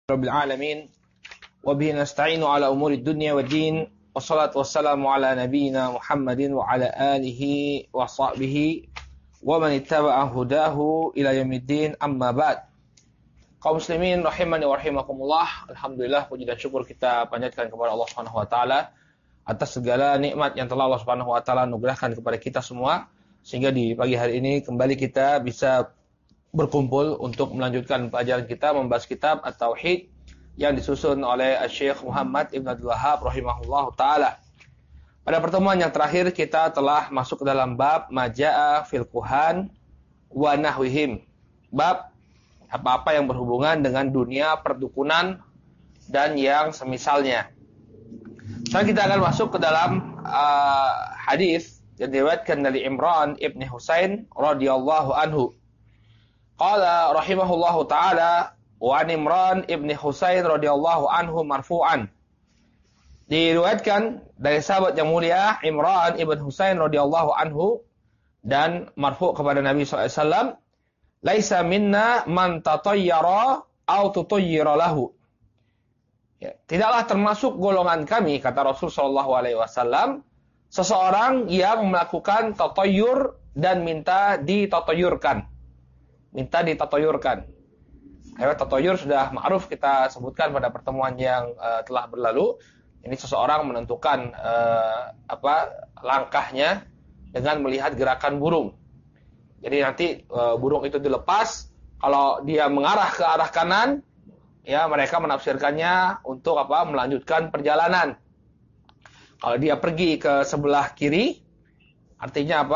Rabbil alamin wa bihi nasta'inu ala umuri dunya waddin wassalatu wassalamu ala nabiyyina Muhammadin wa ala alihi wa sahbihi wa man ittaba'a hudahu ila yaumiddin, amma ba'd. Kaum muslimin rahimani wa rahimakumullah, alhamdulillah puji dan syukur kita panjatkan kepada Allah Subhanahu wa taala atas segala nikmat yang telah Allah Subhanahu wa taala anugerahkan kepada kita semua, sehingga di pagi hari ini kembali kita bisa berkumpul untuk melanjutkan pelajaran kita membahas kitab At-Tauhid yang disusun oleh Syekh Muhammad Ibn Abdul Wahhab rahimahullahu taala. Pada pertemuan yang terakhir kita telah masuk ke dalam bab Maja'a fil Kuhan wa nahwihim. Bab apa-apa yang berhubungan dengan dunia perdukunan dan yang semisalnya. Sekarang kita akan masuk ke dalam hadis yang diriwayatkan dari Imran ibn Husain radhiyallahu anhu. Qala rahimahullahu ta'ala wa an Imran ibn Husain radhiyallahu anhu marfu'an. Diriwayatkan dari sahabat yang mulia Imran ibn Husain radhiyallahu anhu dan marfu' kepada Nabi sallallahu alaihi wasallam, laisa minna man tatayyara aw tutayyira lahu. Ya, tidaklah termasuk golongan kami, kata Rasul sallallahu alaihi wasallam, seseorang yang melakukan tatayyur dan minta ditatayyurkan. Minta ditatoyurkan. Tatoyur sudah ma'ruf kita sebutkan pada pertemuan yang telah berlalu. Ini seseorang menentukan langkahnya dengan melihat gerakan burung. Jadi nanti burung itu dilepas, kalau dia mengarah ke arah kanan, ya mereka menafsirkannya untuk melanjutkan perjalanan. Kalau dia pergi ke sebelah kiri, artinya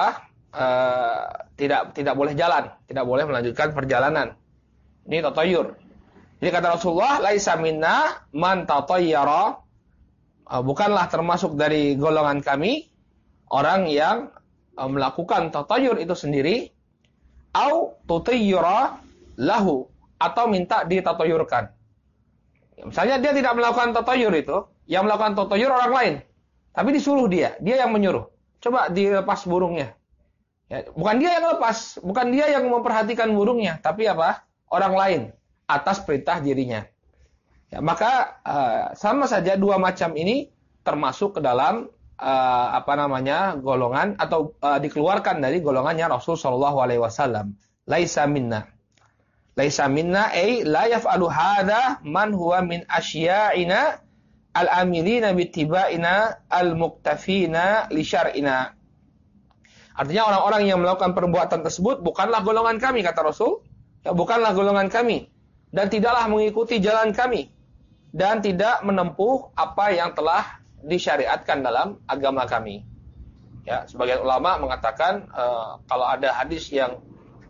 tidak boleh jalan, tidak boleh melanjutkan perjalanan. Ini tatayyur. Jadi kata Rasulullah, laisa minna man tatayyara, bukanlah termasuk dari golongan kami orang yang melakukan tatayyur itu sendiri, au tutayyira lahu, atau minta ditatayyurkan. Misalnya dia tidak melakukan tatayyur itu, yang melakukan tatayyur orang lain, tapi disuruh dia yang menyuruh. Coba dilepas burungnya. Ya, bukan dia yang lepas, bukan dia yang memperhatikan burungnya, tapi orang lain atas perintah dirinya. Ya, maka sama saja dua macam ini termasuk ke dalam golongan atau dikeluarkan dari golongannya Rasul sallallahu alaihi wasallam. Laisa minna. Laisa minna ay la yaf'alu hadza man huwa min asya'ina al-amilina bittiba'ina al-muktafina li syar'ina. Artinya orang-orang yang melakukan perbuatan tersebut bukanlah golongan kami, kata Rasul. Ya, bukanlah golongan kami. Dan tidaklah mengikuti jalan kami. Dan tidak menempuh apa yang telah disyariatkan dalam agama kami. Ya, sebagian ulama mengatakan kalau ada hadis yang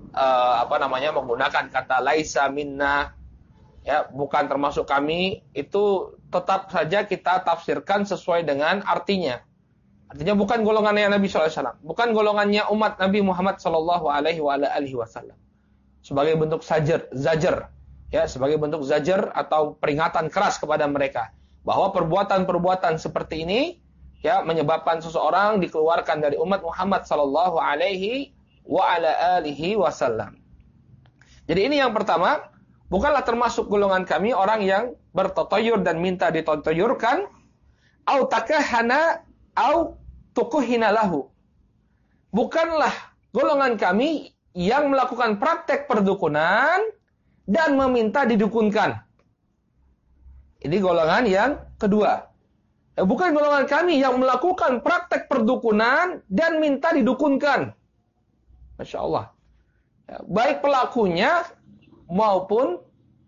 menggunakan kata laisa minna, ya, bukan termasuk kami, itu tetap saja kita tafsirkan sesuai dengan artinya. Artinya bukan golongannya Nabi SAW, bukan golongannya umat Nabi Muhammad SAW alaihi wasallam. Sebagai bentuk zajar, ya, sebagai bentuk zajar atau peringatan keras kepada mereka bahwa perbuatan-perbuatan seperti ini, ya, menyebabkan seseorang dikeluarkan dari umat Muhammad SAW alaihi wasallam. Jadi ini yang pertama, bukanlah termasuk golongan kami orang yang bertatoyur dan minta ditatoyurkan, au takahana au tukuhina lahu. Bukanlah golongan kami yang melakukan praktek perdukunan dan meminta didukunkan. Ini golongan yang kedua. Bukan golongan kami yang melakukan praktek perdukunan dan minta didukunkan. Masya Allah. Baik pelakunya maupun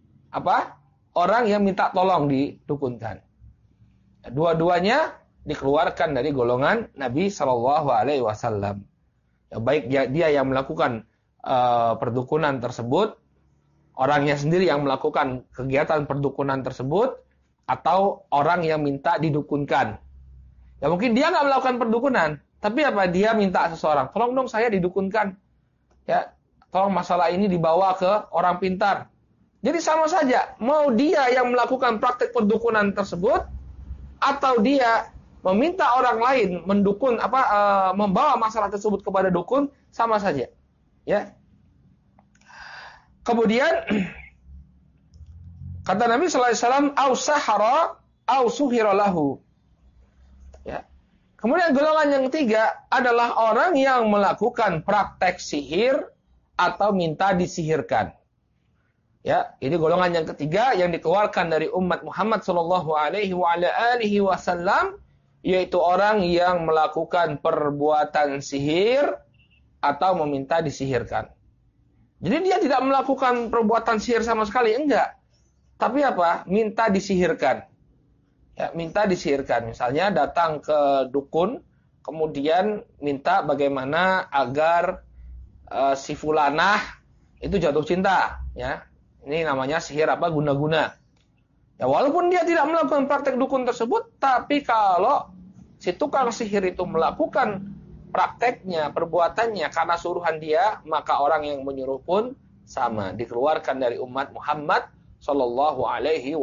orang yang minta tolong didukunkan. Dua-duanya dikeluarkan dari golongan Nabi Shallallahu Alaihi Wasallam. Ya, baik dia yang melakukan perdukunan tersebut, orangnya sendiri yang melakukan kegiatan perdukunan tersebut, atau orang yang minta didukunkan. Ya mungkin dia nggak melakukan perdukunan, tapi dia minta seseorang, tolong dong saya didukunkan. Ya, tolong masalah ini dibawa ke orang pintar. Jadi sama saja, mau dia yang melakukan praktek perdukunan tersebut, atau dia meminta orang lain mendukun membawa masalah tersebut kepada dukun, sama saja. Ya. Kemudian Kata Nabi sallallahu alaihi wasallam, "Au sahara au suhira lahu." Ya. Kemudian golongan yang ketiga adalah orang yang melakukan praktek sihir atau minta disihirkan. Ya, ini golongan yang ketiga yang dikeluarkan dari umat Muhammad sallallahu alaihi wasallam, yaitu orang yang melakukan perbuatan sihir atau meminta disihirkan. Jadi dia tidak melakukan perbuatan sihir sama sekali, enggak. Tapi apa? Minta disihirkan. Ya, minta disihirkan. Misalnya datang ke dukun, kemudian minta bagaimana agar si fulanah itu jatuh cinta. Ya, ini namanya sihir apa? Guna-guna. Ya, walaupun dia tidak melakukan praktek dukun tersebut, tapi kalau si tukang sihir itu melakukan prakteknya, perbuatannya karena suruhan dia, maka orang yang menyuruh pun sama, dikeluarkan dari umat Muhammad sallallahu alaihi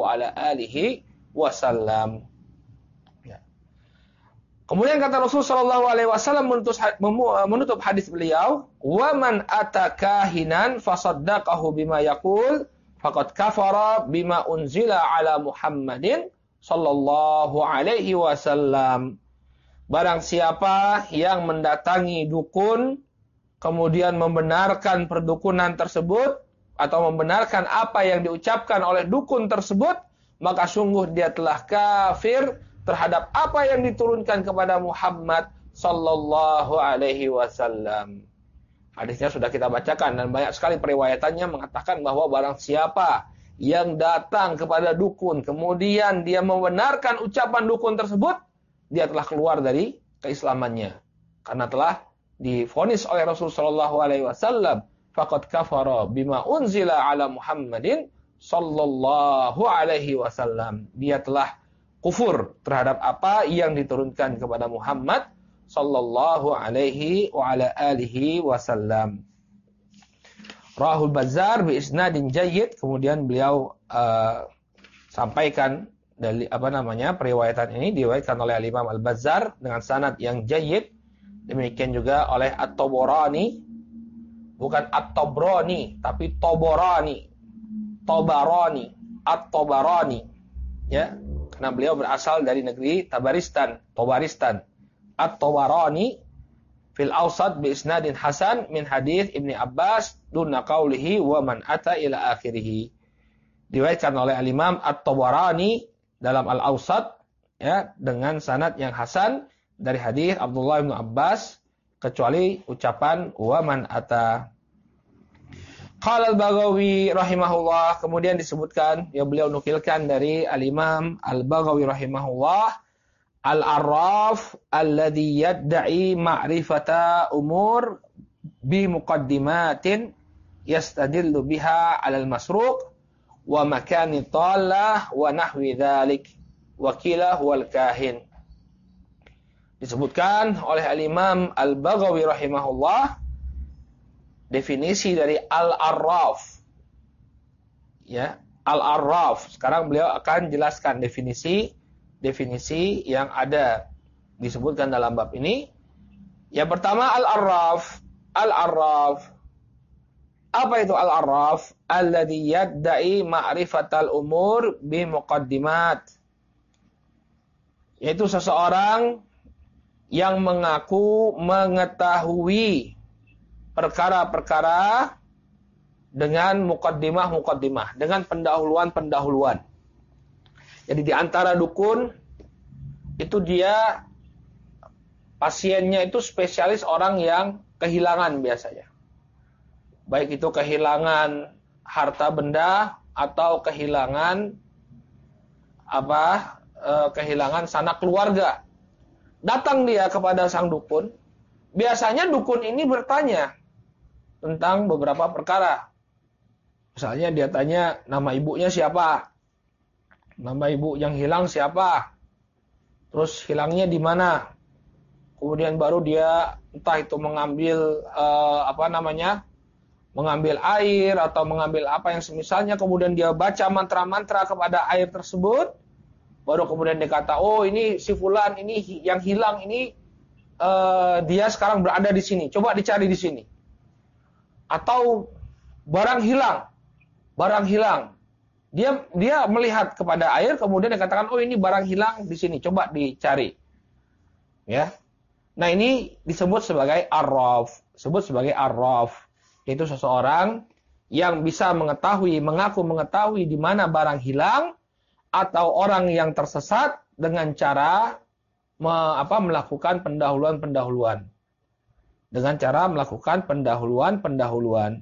wasallam. Ya. Kemudian kata Rasul sallallahu alaihi wasallam menutup hadis beliau, "Wa man atakahinan fasaddaqahu bima yaqul faqad kafara bima unzila ala Muhammadin sallallahu alaihi wasallam." Barang siapa yang mendatangi dukun, kemudian membenarkan perdukunan tersebut, atau membenarkan apa yang diucapkan oleh dukun tersebut, maka sungguh dia telah kafir terhadap apa yang diturunkan kepada Muhammad sallallahu alaihi wasallam. Hadisnya sudah kita bacakan dan banyak sekali periwayatannya mengatakan bahwa barang siapa yang datang kepada dukun, kemudian dia membenarkan ucapan dukun tersebut, dia telah keluar dari keislamannya karena telah divonis oleh Rasul sallallahu alaihi wasallam, faqad kafara bima unzila ala Muhammadin sallallahu alaihi wasallam. Dia telah kufur terhadap apa yang diturunkan kepada Muhammad sallallahu alaihi wasallam. Rahul Bazzar bi isnadin jayyid, kemudian beliau sampaikan dari periwayatan ini diriwayatkan oleh Imam Al-Bazzar dengan sanad yang jayyid. Demikian juga oleh At-Tabarani, bukan At-Tabrani tapi Tabarani. At-Tabarani. Ya, karena beliau berasal dari negeri Tabaristan. At-Tabarani fil Awsat bi isnadin hasan min hadits Ibnu Abbas duna qaulihi wa man ata ila akhirih. Diriwayatkan oleh Al-Imam At-Tabarani dalam Al-Awsat, ya, dengan sanad yang hasan dari hadis Abdullah bin Abbas kecuali ucapan wa man ata. Qala Al-Baghawi rahimahullah, kemudian disebutkan, ya, beliau nukilkan dari Al-Imam Al-Baghawi rahimahullah, al-arraf alladhi yadda'i ma'rifata umur bi muqaddimatin yastadillu biha 'alal masruq wa makani tallah wa nahwi dzalik wa qila huwal kahin. Disebutkan oleh Al-Imam Al-Baghawi rahimahullah definisi dari al-arraf. Ya, al-arraf. Sekarang beliau akan jelaskan definisi yang ada disebutkan dalam bab ini. Yang pertama al-arraf. Apa itu al-arraf? Alladhi yadda'i ma'rifatal umur bi muqaddimat. Yaitu seseorang yang mengaku mengetahui perkara-perkara dengan muqaddimah, dengan pendahuluan. Jadi di antara dukun itu dia pasiennya itu spesialis orang yang kehilangan biasanya. Baik itu kehilangan harta benda atau kehilangan kehilangan sanak keluarga. Datang dia kepada sang dukun. Biasanya dukun ini bertanya tentang beberapa perkara. Misalnya dia tanya nama ibunya siapa? Nama ibu yang hilang siapa? Terus hilangnya di mana? Kemudian baru dia entah itu mengambil mengambil air atau mengambil apa yang semisalnya, kemudian dia baca mantra-mantra kepada air tersebut, baru kemudian dia kata, oh ini si fulan ini yang hilang ini dia sekarang berada di sini, coba dicari di sini. Atau barang hilang Dia melihat kepada air, kemudian dia katakan, oh ini barang hilang di sini, coba dicari. Ya. Nah ini disebut sebagai arraf. Disebut sebagai arraf. Yaitu seseorang yang bisa mengaku mengetahui di mana barang hilang, atau orang yang tersesat dengan cara melakukan pendahuluan. Dengan cara melakukan pendahuluan.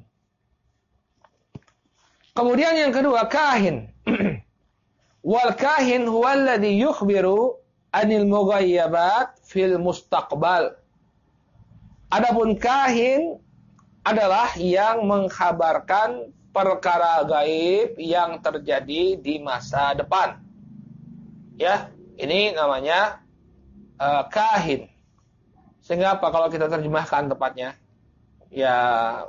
Kemudian yang kedua, kahin. Wal kahin huwa alladhi yukhbiru anil mughayyabat fil mustaqbal. Adapun kahin adalah yang mengkhabarkan perkara gaib yang terjadi di masa depan. Ya, ini namanya kahin. Sehingga apa kalau kita terjemahkan tepatnya? Ya,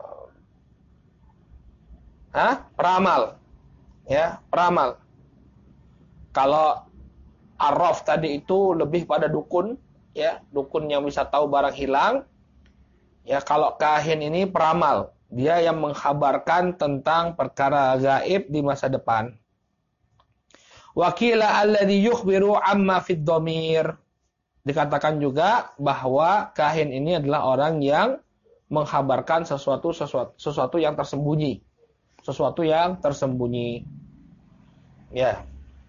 peramal. Ya, peramal. Kalau arraf tadi itu lebih pada dukun, ya, dukun yang bisa tahu barang hilang. Ya, kalau kahin ini peramal. Dia yang mengkhabarkan tentang perkara gaib di masa depan. Wakila alladhi yukhbiru amma fid dhamir. Dikatakan juga bahwa kahin ini adalah orang yang mengkhabarkan sesuatu yang tersembunyi. Sesuatu yang tersembunyi. Ya.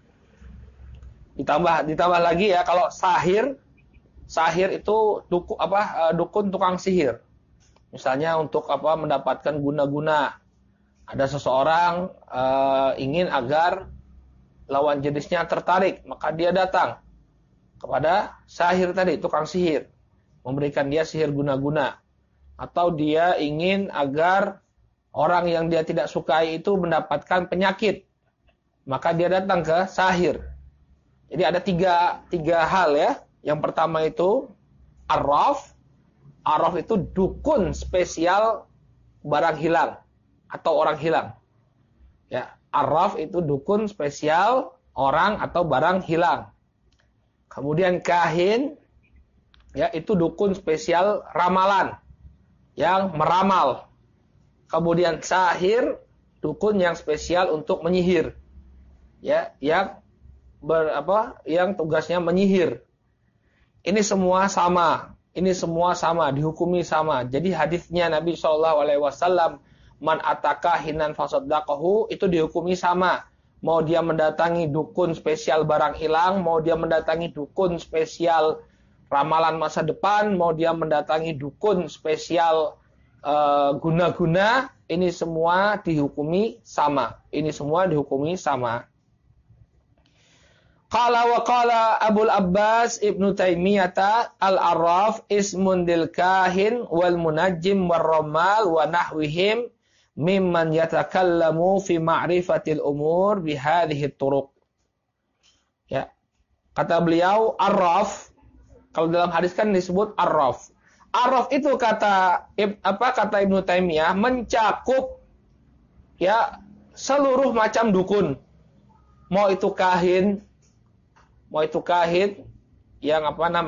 Ditambah lagi ya, kalau sahir itu dukun tukang sihir. Misalnya untuk mendapatkan guna-guna. Ada seseorang ingin agar lawan jenisnya tertarik, maka dia datang kepada sahir tadi, tukang sihir, memberikan dia sihir guna-guna. Atau dia ingin agar orang yang dia tidak sukai itu mendapatkan penyakit, maka dia datang ke sahir. Jadi ada tiga hal ya. Yang pertama itu arraf. Arraf itu dukun spesial barang hilang atau orang hilang. Ya, arraf itu dukun spesial orang atau barang hilang. Kemudian kahin, ya, itu dukun spesial ramalan yang meramal. Kemudian sahir, dukun yang spesial untuk menyihir. Ya, yang tugasnya menyihir. Ini semua sama, dihukumi sama. Jadi hadisnya Nabi SAW, man ataka hinan fasaddaqahu, itu dihukumi sama. Mau dia mendatangi dukun spesial barang hilang, mau dia mendatangi dukun spesial ramalan masa depan, mau dia mendatangi dukun spesial guna-guna, ini semua dihukumi sama. Qala wa qala Abul Abbas Ibnu Taimiyah al-arraf ismun lil kahin wal munajjim war ramal wa nahwihim mimman yatakallamu fi ma'rifatil umur bi hadhihi turuq. Ya. Kata beliau arraf, kalau dalam hadis kan disebut arraf. Arraf itu kata Ibnu Taimiyah mencakup ya seluruh macam dukun. Mau itu kahin yang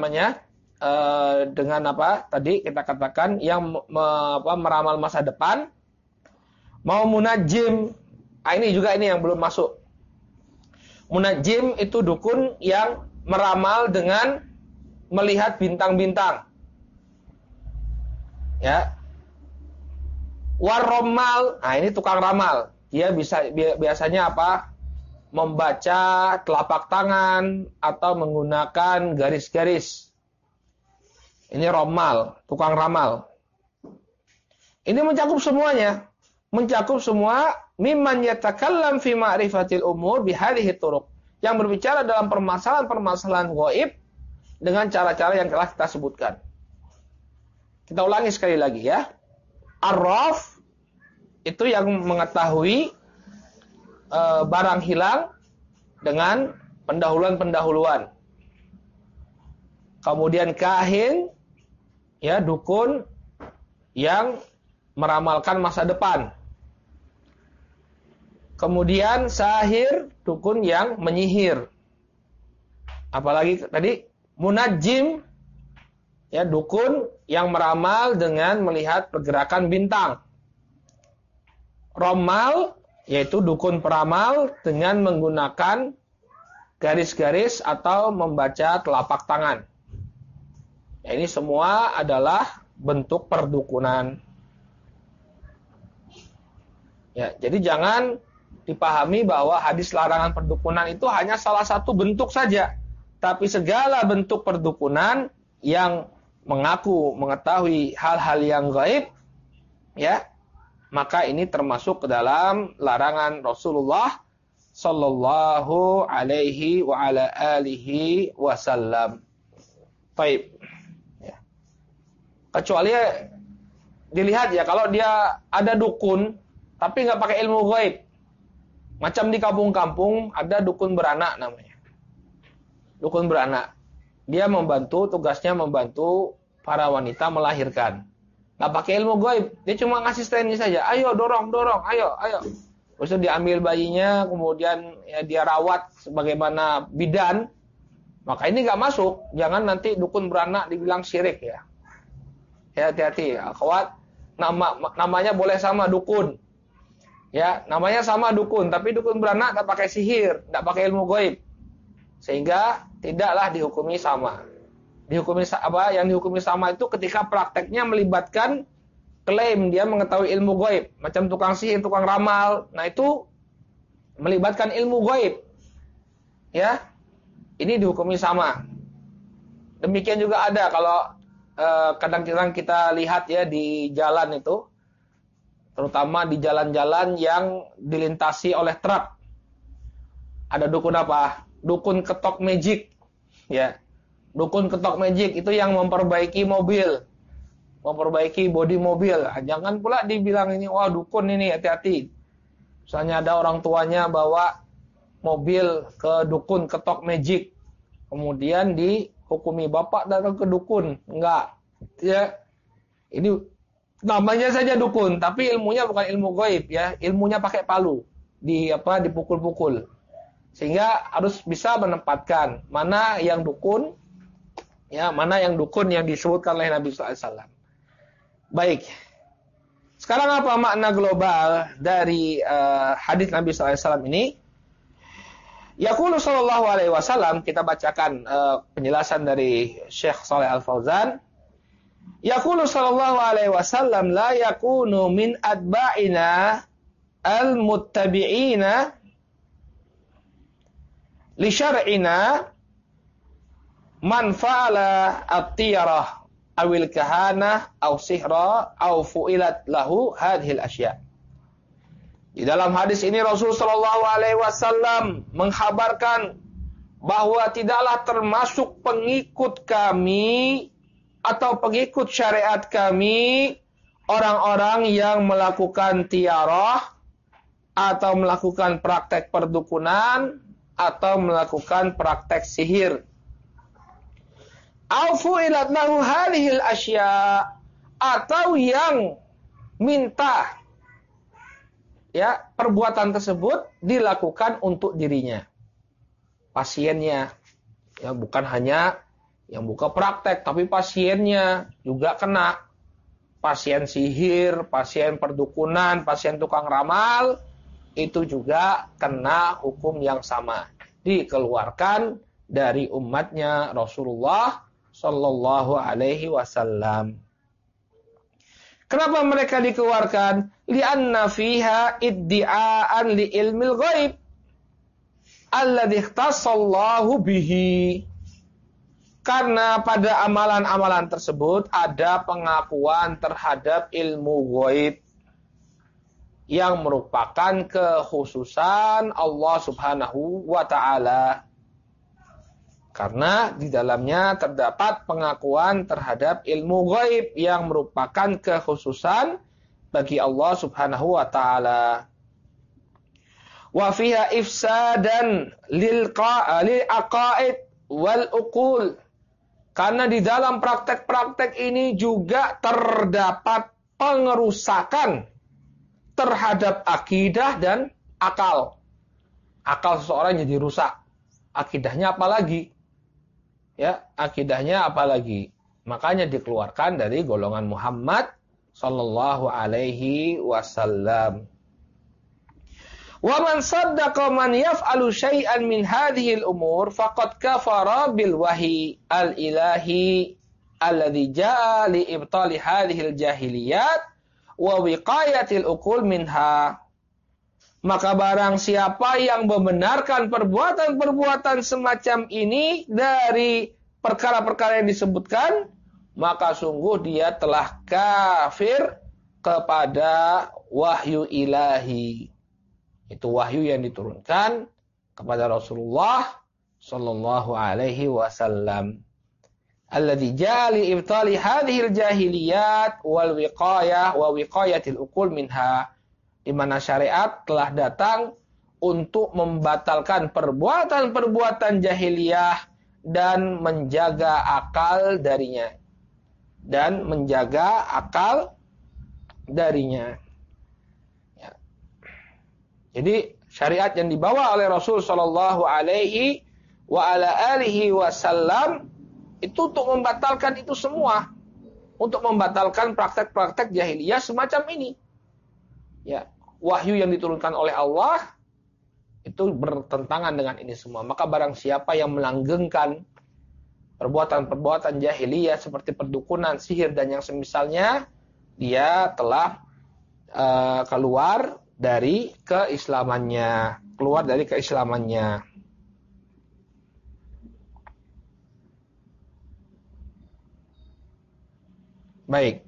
dengan tadi kita katakan yang meramal masa depan, mau munajim. Ini yang belum masuk. Munajim itu dukun yang meramal dengan melihat bintang-bintang. Ya. Warromal, ini tukang ramal. Dia biasanya membaca telapak tangan atau menggunakan garis-garis. Ini romal, tukang ramal. Ini mencakup semuanya. Mencakup semua mimman yatakallam fi ma'rifatil umur bihadhihi turuq. Yang berbicara dalam permasalahan-permasalahan gaib dengan cara-cara yang telah kita sebutkan. Kita ulangi sekali lagi ya. Arraf itu yang mengetahui barang hilang dengan pendahuluan. Kemudian kahin, ya, dukun yang meramalkan masa depan. Kemudian sahir, dukun yang menyihir. Apalagi tadi munajjim, ya, dukun yang meramal dengan melihat pergerakan bintang. Romal, yaitu dukun peramal dengan menggunakan garis-garis atau membaca telapak tangan. Ya, ini semua adalah bentuk perdukunan. Ya, jadi jangan dipahami bahwa hadis larangan perdukunan itu hanya salah satu bentuk saja, tapi segala bentuk perdukunan yang mengaku mengetahui hal-hal yang gaib, ya, maka ini termasuk ke dalam larangan Rasulullah sallallahu alaihi wa ala alihi wasallam. Baik. Ya. Kecuali dilihat ya, kalau dia ada dukun tapi nggak pakai ilmu gaib. Macam di kampung-kampung ada dukun beranak namanya. Dukun beranak. Dia tugasnya membantu para wanita melahirkan. Nggak pakai ilmu gaib. Dia cuma ngasih teknik saja. Ayo dorong, ayo. Terus diambil bayinya, kemudian ya dia rawat sebagaimana bidan. Maka ini nggak masuk. Jangan nanti dukun beranak dibilang syirik ya. Ya hati-hati. Akhwat, namanya boleh sama dukun. Ya, namanya sama dukun, tapi dukun beranak nggak pakai sihir, nggak pakai ilmu gaib, sehingga tidaklah dihukumi sama. Yang dihukumi sama itu ketika prakteknya melibatkan klaim dia mengetahui ilmu gaib, macam tukang sihir, tukang ramal. Nah itu melibatkan ilmu gaib, ya, ini dihukumi sama. Demikian juga ada kalau kadang-kadang kita lihat ya di jalan itu. Terutama di jalan-jalan yang dilintasi oleh truk. Ada dukun apa? Dukun ketok magic. Ya. Dukun ketok magic itu yang memperbaiki mobil. Memperbaiki bodi mobil. Jangan pula dibilang ini, wah dukun ini, hati-hati. Misalnya ada orang tuanya bawa mobil ke dukun ketok magic. Kemudian dihukumi, bapak datang ke dukun. Enggak. Ya. Ini namanya saja dukun, tapi ilmunya bukan ilmu gaib ya, ilmunya pakai palu, dipukul-pukul. Sehingga harus bisa menempatkan mana yang dukun, ya, mana yang dukun yang disebutkan oleh Nabi sallallahu alaihi wasallam. Baik. Sekarang apa makna global dari hadis Nabi sallallahu alaihi wasallam ini? Yaqulu sallallahu alaihi wasallam, kita bacakan penjelasan dari Syekh Shalih Al-Fauzan. Yaqulu sallallahu alaihi wasallam la yakunu min atba'ina al-muttabi'ina li syar'ina man fa'ala at-tiyarah awil kahanah aw sihra aw fu'ilat lahu hadhil asya'. Di dalam hadis ini Rasul sallallahu alaihi wasallam mengkhabarkan bahwa tidaklah termasuk pengikut kami atau pengikut syariat kami orang-orang yang melakukan tiarah atau melakukan praktek perdukunan atau melakukan praktek sihir. Au fu'ilat lahu hadhil asya', atau yang minta ya perbuatan tersebut dilakukan untuk dirinya, pasiennya, ya bukan hanya yang buka praktek, tapi pasiennya juga kena. Pasien sihir, pasien perdukunan, pasien tukang ramal, itu juga kena hukum yang sama. Dikeluarkan dari umatnya Rasulullah Sallallahu Alaihi Wasallam. Kenapa mereka dikeluarkan? Lianna fiha iddi'aan li ilmil ghaib alladhi ikhtassallahu bihi. Karena pada amalan-amalan tersebut ada pengakuan terhadap ilmu ghaib yang merupakan kekhususan Allah Subhanahu wa taala. Karena di dalamnya terdapat pengakuan terhadap ilmu ghaib yang merupakan kekhususan bagi Allah Subhanahu wa taala. Wa fiha ifsadan lil aqaid wal uqul. Karena di dalam praktek-praktek ini juga terdapat pengerusakan terhadap akidah dan akal. Akal seseorang jadi rusak. Akidahnya apalagi? Ya, akidahnya apalagi? Makanya dikeluarkan dari golongan Muhammad sallallahu alaihi wasallam. Wa man saddaqa man yaf'alu syai'an min hadhihi al-umur faqad kafara bil wahyi al-ilahi alladhi ja'a li ibtali hadhihi al-jahiliyat wa wiqayatil uqul minha. Maka barang siapa yang membenarkan perbuatan-perbuatan semacam ini dari perkara-perkara yang disebutkan, maka sungguh dia telah kafir kepada wahyu ilahi. Itu wahyu yang diturunkan kepada Rasulullah sallallahu alaihi wasallam. Alladzi jali ibtali hadhil jahiliyat wal wiqayah wa wiqayatil uqul minha. Di mana syariat telah datang untuk membatalkan perbuatan-perbuatan jahiliyah dan menjaga akal darinya. Jadi syariat yang dibawa oleh Rasul sallallahu alaihi wa ala alihi wasallam itu untuk membatalkan itu semua, untuk membatalkan praktek-praktek jahiliyah semacam ini. Ya, wahyu yang diturunkan oleh Allah itu bertentangan dengan ini semua. Maka barang siapa yang melanggengkan perbuatan-perbuatan jahiliyah seperti perdukunan, sihir dan yang semisalnya, dia telah keluar dari keislamannya. Baik.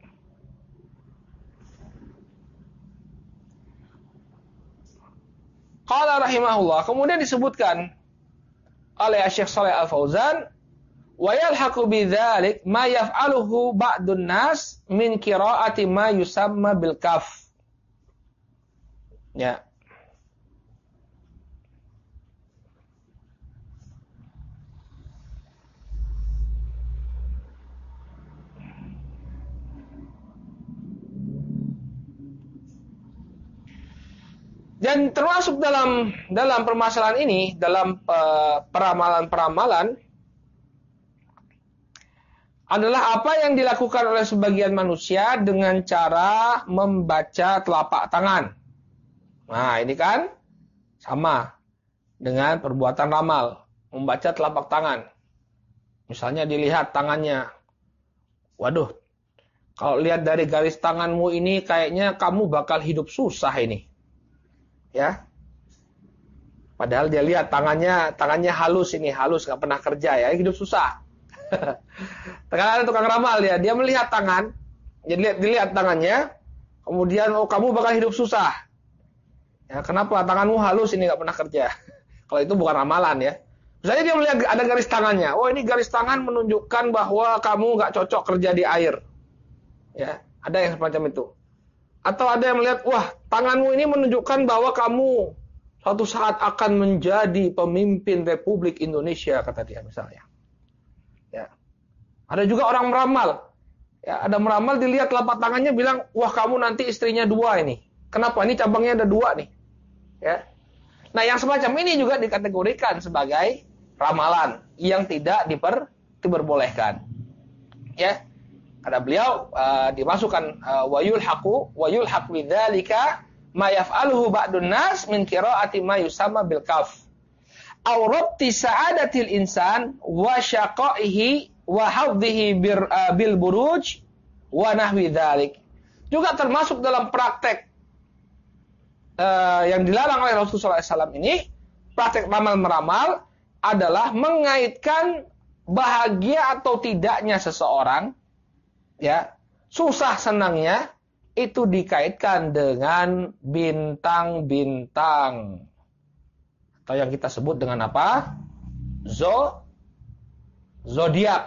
Qala rahimahullah, kemudian disebutkan oleh Syekh Shalih Al-Fauzan, wa yalhaqu bidzalik ma yaf'aluhu ba'dun nas min qira'ati ma yusamma bil kaf. Ya. Dan termasuk dalam permasalahan ini, dalam peramalan-peramalan adalah apa yang dilakukan oleh sebagian manusia dengan cara membaca telapak tangan. Nah, ini kan sama dengan perbuatan ramal, membaca telapak tangan. Misalnya dilihat tangannya, waduh, kalau lihat dari garis tanganmu ini kayaknya kamu bakal hidup susah ini. Ya, padahal dia lihat tangannya halus ini, halus, nggak pernah kerja ya, hidup susah. Terkadang tukang ramal dia melihat tangan, jadi dilihat tangannya, kemudian oh kamu bakal hidup susah. Ya, kenapa tanganmu halus ini nggak pernah kerja? Kalau itu bukan ramalan ya. Misalnya dia melihat ada garis tangannya, oh ini garis tangan menunjukkan bahwa kamu nggak cocok kerja di air. Ya, ada yang semacam itu. Atau ada yang melihat, wah tanganmu ini menunjukkan bahwa kamu suatu saat akan menjadi pemimpin Republik Indonesia, kata dia misalnya. Ya. Ada juga orang meramal. Ya, ada meramal dilihat telapak tangannya bilang, wah kamu nanti istrinya 2 ini. Kenapa? Ini cabangnya ada 2 nih. Ya. Nah yang semacam ini juga dikategorikan sebagai ramalan yang tidak diperbolehkan. Ya. Kata beliau dimasukkan wa yulhaq bidzalika ma yaf'aluhu ba'dun nas min qira'ati ma yusamma bil kaf aw rabti sa'adatil insan wa syaqaihi wa hadhihi bil buruj wa nahwi dzalik. Juga termasuk dalam praktek yang dilarang oleh Rasulullah SAW ini, praktek ramal meramal adalah mengaitkan bahagia atau tidaknya seseorang, ya, susah senangnya itu dikaitkan dengan bintang-bintang atau yang kita sebut dengan apa? Zodiak.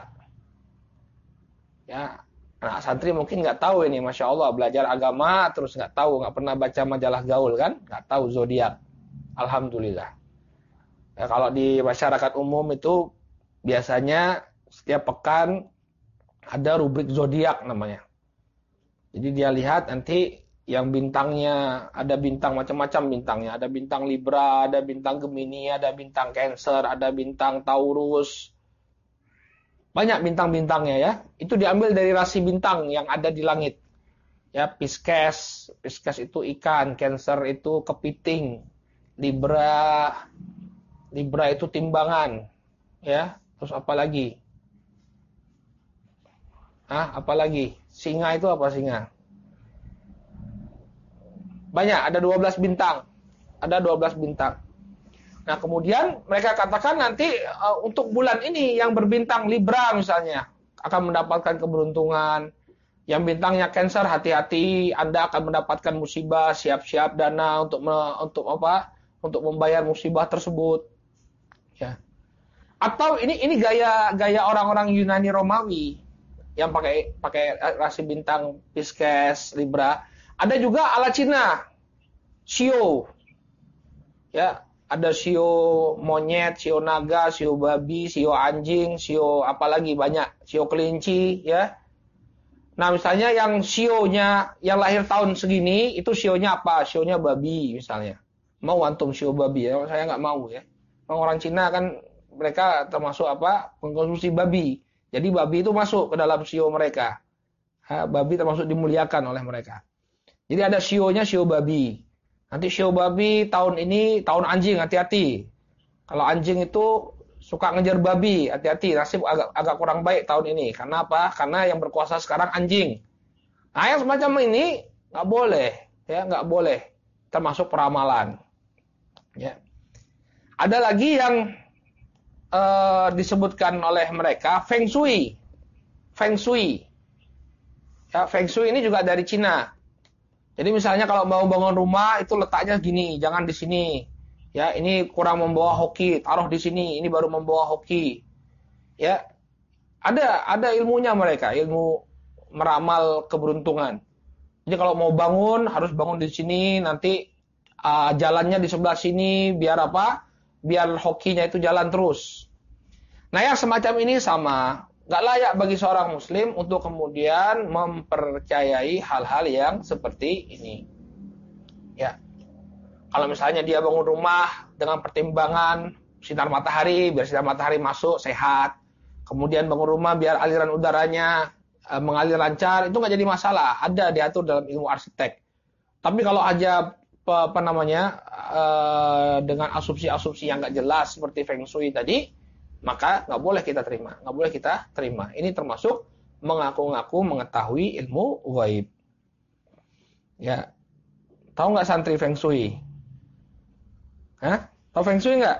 Ya, anak santri mungkin nggak tahu ini, masya Allah, belajar agama terus nggak tahu, nggak pernah baca majalah gaul kan, nggak tahu zodiak. Alhamdulillah. Ya, kalau di masyarakat umum itu biasanya setiap pekan ada rubrik zodiak namanya. Jadi dia lihat nanti yang bintangnya, ada bintang macam-macam bintangnya. Ada bintang Libra, ada bintang Gemini, ada bintang Cancer, ada bintang Taurus. Banyak bintang-bintangnya ya. Itu diambil dari rasi bintang yang ada di langit. Ya, Pisces itu ikan, Cancer itu kepiting. Libra, Libra itu timbangan, ya. Terus apa lagi? Apa lagi? Singa itu apa singa? Banyak, ada 12 bintang. Ada 12 bintang. Nah, kemudian mereka katakan nanti untuk bulan ini yang berbintang Libra misalnya akan mendapatkan keberuntungan. Yang bintangnya Cancer, hati-hati, Anda akan mendapatkan musibah, siap-siap dana untuk apa? Untuk membayar musibah tersebut. Ya. Atau ini gaya orang-orang Yunani Romawi yang pakai rasi bintang Pisces, Libra. Ada juga ala Cina, shio. Ya, ada shio monyet, shio naga, shio babi, shio anjing, shio apalagi banyak, shio kelinci, ya. Nah, misalnya yang shio-nya yang lahir tahun segini itu shio-nya apa? Shio-nya babi misalnya. Mau antum shio babi ya? Saya nggak mau ya. Orang Cina kan mereka termasuk apa? Pengkonsumsi babi. Jadi babi itu masuk ke dalam shio mereka. Babi termasuk dimuliakan oleh mereka. Jadi ada shio-nya shio babi. Nanti shio babi tahun ini tahun anjing, hati-hati. Kalau anjing itu suka ngejar babi, hati-hati, nasib agak kurang baik tahun ini. Karena apa? Karena yang berkuasa sekarang anjing. Nah, yang semacam ini nggak boleh, ya nggak boleh, termasuk peramalan. Ya. Ada lagi yang disebutkan oleh mereka Feng Shui. Feng Shui. Ya, Feng Shui ini juga dari Cina. Jadi misalnya kalau mau bangun rumah itu letaknya gini, jangan di sini. Ya, ini kurang membawa hoki, taruh di sini, ini baru membawa hoki. Ya. Ada ilmunya mereka, ilmu meramal keberuntungan. Jadi kalau mau bangun harus bangun di sini, nanti jalannya di sebelah sini biar apa? Biar hokinya itu jalan terus. Nah, yang semacam ini sama, nggak layak bagi seorang muslim untuk kemudian mempercayai hal-hal yang seperti ini. Ya. Kalau misalnya dia bangun rumah dengan pertimbangan sinar matahari, biar sinar matahari masuk sehat. Kemudian bangun rumah biar aliran udaranya mengalir lancar, itu nggak jadi masalah. Ada diatur dalam ilmu arsitek. Tapi kalau aja dengan asumsi-asumsi yang nggak jelas seperti Feng Shui tadi, maka nggak boleh kita terima. Nggak boleh kita terima. Ini termasuk mengaku-ngaku mengetahui ilmu ghaib. Ya, tahu nggak santri Feng Shui? Tahu Feng Shui nggak?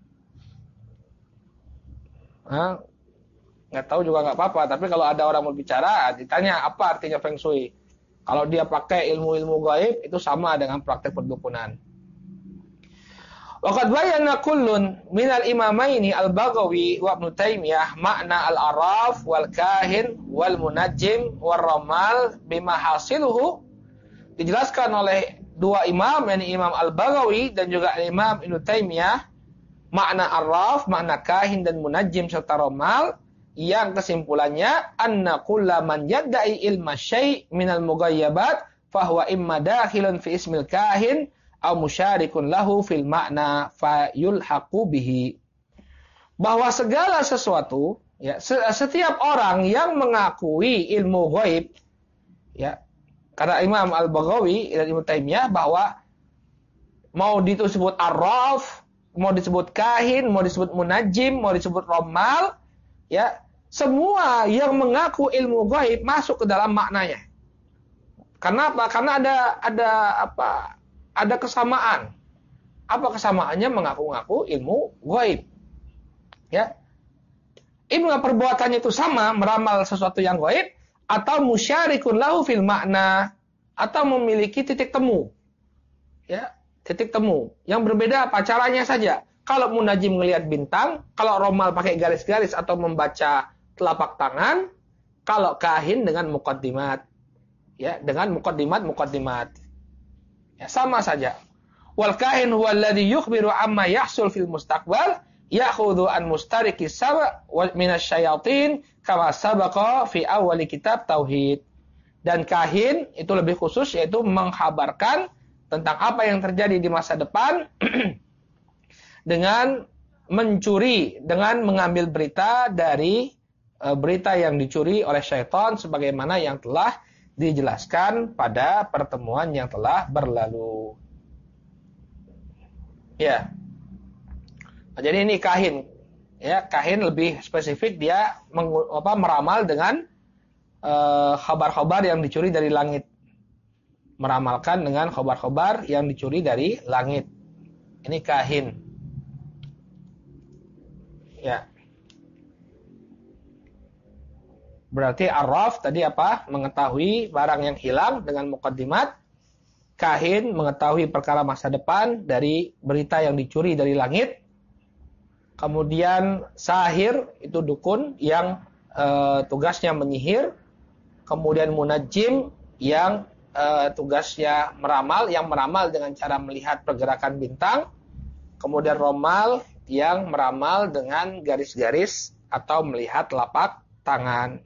Nggak tahu juga nggak apa-apa. Tapi kalau ada orang berbicara, ditanya apa artinya Feng Shui. Kalau dia pakai ilmu-ilmu gaib, itu sama dengan praktek perdukunan. Waqad bayyana kullun minal imamaini al-Baghawi wa Ibnu Taimiyah makna al-araf wal kahin wal munajjim wal ramal bima hasiluhu. Dijelaskan oleh dua imam, yakni Imam Al-Baghawi dan juga Imam Ibnu Taimiyah, makna arraf, makna kahin dan munajjim serta ramal, yang kesimpulannya anna kulla man yadda'i ilma syai' minal mughayyabat fahuwa imma dakhilun fi ismil kahin aw musyarikun lahu fil makna fayulhaqu bihi. Bahwa segala sesuatu, ya, setiap orang yang mengakui ilmu ghaib, ya, kata Imam Al-Baghawi dan Ibnu Taimiyah bahwa mau disebut arraf, mau disebut kahin, mau disebut munajjim, mau disebut ramal, ya, semua yang mengaku ilmu ghaib masuk ke dalam maknanya. Kenapa? Karena ada kesamaan. Apa kesamaannya mengaku-ngaku ilmu ghaib? Ya. Imma perbuatannya itu sama, meramal sesuatu yang ghaib, atau musyarikun lahu fil makna, atau memiliki titik temu. Ya, titik temu. Yang berbeda apa? Caranya saja. Kalau munajim melihat bintang, kalau romal pakai garis-garis atau membaca telapak tangan, kalau kahin dengan muqaddimat. Ya, dengan muqaddimat. Ya, sama saja. Wal kahin huwa alladhi yukhbiru amma yahsul fil mustaqbal, ya'khudhu an mustariki sab' wal minasyayatin kama sabaqa fi awal kitab tauhid. Dan kahin itu lebih khusus, yaitu menghabarkan tentang apa yang terjadi di masa depan dengan mencuri, dengan mengambil berita dari berita yang dicuri oleh syaitan sebagaimana yang telah dijelaskan pada pertemuan yang telah berlalu. Ya. Nah, jadi ini kahin. Ya, kahin lebih spesifik, dia meramal dengan khabar-khabar yang dicuri dari langit. Meramalkan dengan khabar-khabar yang dicuri dari langit. Ini kahin. Ya. Berarti arraf tadi apa? Mengetahui barang yang hilang dengan muqaddimat. Kahin mengetahui perkara masa depan dari berita yang dicuri dari langit. Kemudian sahir itu dukun yang tugasnya menyihir. Kemudian munajjim yang tugasnya meramal, yang meramal dengan cara melihat pergerakan bintang. Kemudian romal yang meramal dengan garis-garis atau melihat lapak tangan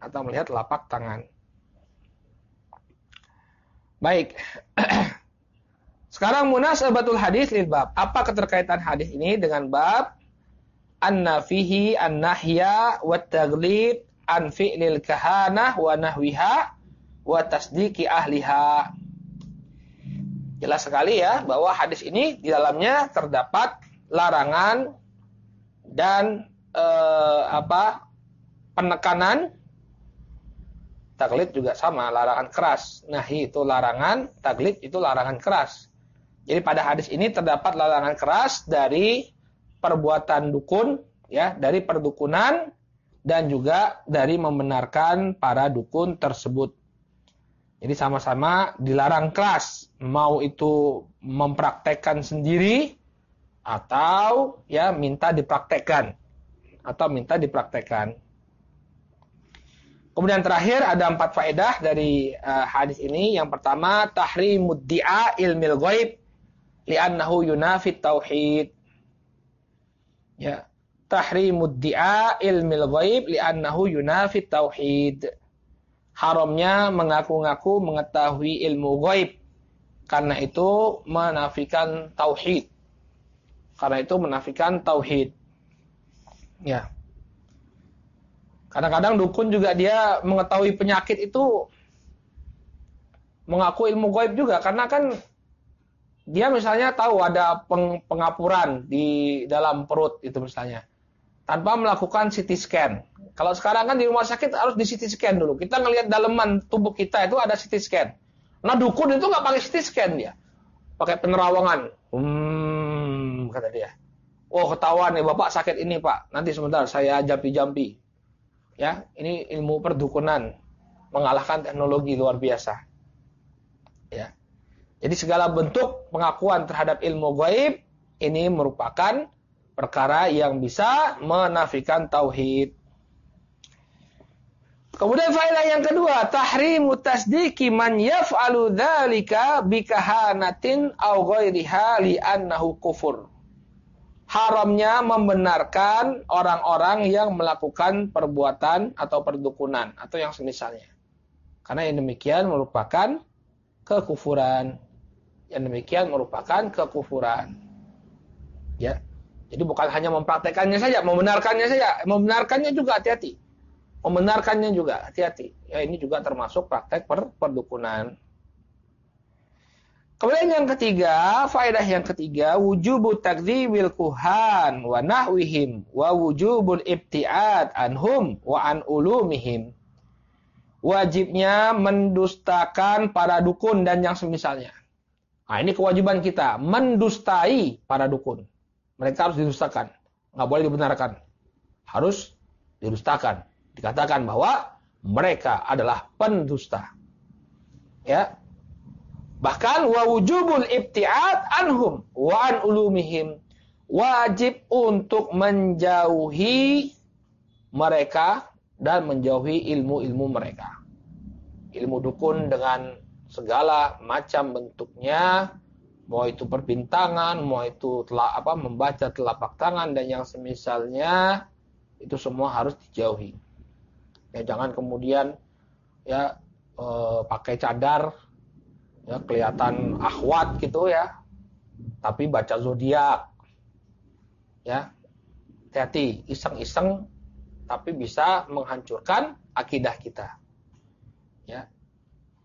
Baik. Sekarang munasabatul hadis lil bab. Apa keterkaitan hadis ini dengan bab anna fihi an-nahya wat taglib an fi'lil kahanah wa nahwiha wa tasdiqi ahliha. Jelas sekali ya bahwa hadis ini di dalamnya terdapat larangan dan penekanan. Taglid juga sama, larangan keras. Nahi itu larangan, taglid itu larangan keras. Jadi pada hadis ini terdapat larangan keras dari perbuatan dukun, ya, dari perdukunan dan juga dari membenarkan para dukun tersebut. Jadi sama-sama dilarang keras, mau itu mempraktekkan sendiri atau ya minta dipraktekkan. Kemudian terakhir ada 4 faedah dari hadis ini. Yang pertama, tahrimud di'a ilmil ghaib li'annahu yunafit tauhid. Ya, tahrimud di'a ilmil ghaib li'annahu yunafit tauhid. Haramnya mengaku-ngaku mengetahui ilmu ghaib karena itu menafikan tauhid. Ya. Kadang-kadang dukun juga dia mengetahui penyakit itu mengaku ilmu gaib juga, karena kan dia misalnya tahu ada pengapuran di dalam perut itu misalnya, tanpa melakukan CT scan. Kalau sekarang kan di rumah sakit harus di CT scan dulu. Kita ngelihat daleman tubuh kita itu ada CT scan. Nah dukun itu nggak pakai CT scan, dia pakai penerawangan. Kata dia. Oh ketahuan nih bapak sakit ini pak. Nanti sebentar saya jampi-jampi. Ya, ini ilmu perdukunan mengalahkan teknologi luar biasa. Ya. Jadi segala bentuk pengakuan terhadap ilmu gaib ini merupakan perkara yang bisa menafikan tauhid. Kemudian faedah yang kedua, tahrimu tasdiqi man yaf'alu dzalika bikahanatin aw ghairiha li'annahu kufur. Haramnya membenarkan orang-orang yang melakukan perbuatan atau perdukunan atau yang semisalnya. Karena yang demikian merupakan kekufuran. Ya. Jadi bukan hanya mempraktekannya saja, membenarkannya saja. Membenarkannya juga hati-hati. Ya, ini juga termasuk praktek perdukunan. Kemudian yang ketiga, faedah yang ketiga, wujubu takdzibil kuhan wa nahwihim wa wujubul ibtiad anhum wa an ulumihim. Wajibnya mendustakan para dukun dan yang semisalnya. Nah, ini kewajiban kita, mendustai para dukun. Mereka harus didustakan, nggak boleh dibenarkan. Harus didustakan. Dikatakan bahwa mereka adalah pendusta. Ya. Bahkan wa wujubul ibtiad anhum wa an ulumihim. Wajib untuk menjauhi mereka dan menjauhi ilmu-ilmu mereka. Ilmu dukun dengan segala macam bentuknya, mau itu perbintangan, mau itu membaca telapak tangan dan yang semisalnya, itu semua harus dijauhi. Ya, jangan kemudian ya pakai cadar, ya kelihatan akhwat gitu ya, tapi baca zodiak, ya hati-hati, iseng-iseng, tapi bisa menghancurkan akidah kita, ya.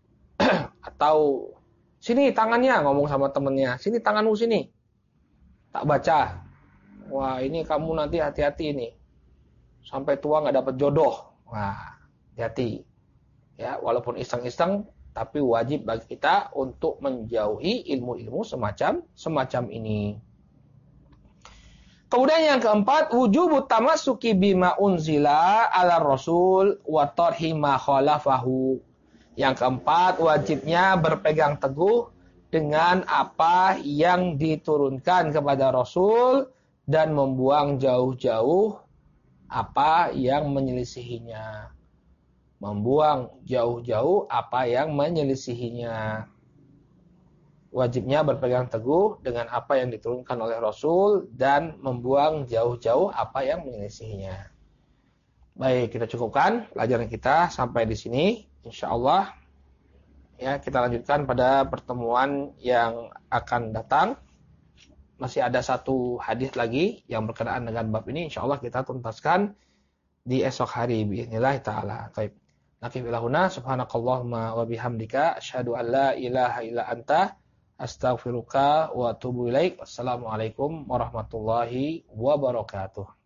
Atau sini tangannya, ngomong sama temennya, sini tanganmu sini, tak baca. Wah, ini kamu nanti hati-hati ini. Sampai tua nggak dapat jodoh. Wah, hati-hati. Ya, walaupun iseng-iseng, tapi wajib bagi kita untuk menjauhi ilmu-ilmu semacam ini. Kemudian yang keempat, wujubut tamassuki bima unzila ala rasul wa tarhi ma khalafahu. Yang keempat, wajibnya berpegang teguh dengan apa yang diturunkan kepada Rasul dan membuang jauh-jauh apa yang menyelisihinya. Membuang jauh-jauh apa yang menyelisihinya. Wajibnya berpegang teguh dengan apa yang diturunkan oleh Rasul dan membuang jauh-jauh apa yang menyelisihinya. Baik, kita cukupkan pelajaran kita sampai di sini. Insyaallah ya, kita lanjutkan pada pertemuan yang akan datang. Masih ada satu hadis lagi yang berkenaan dengan bab ini. Insyaallah kita tuntaskan di esok hari biiznillah taala. Baik. Nakif ilahuna subhanakallahumma wa bihamdika asyhadu an la ilaha illa anta astaghfiruka wa atubu ilaik. Wassalamualaikum warahmatullahi wabarakatuh.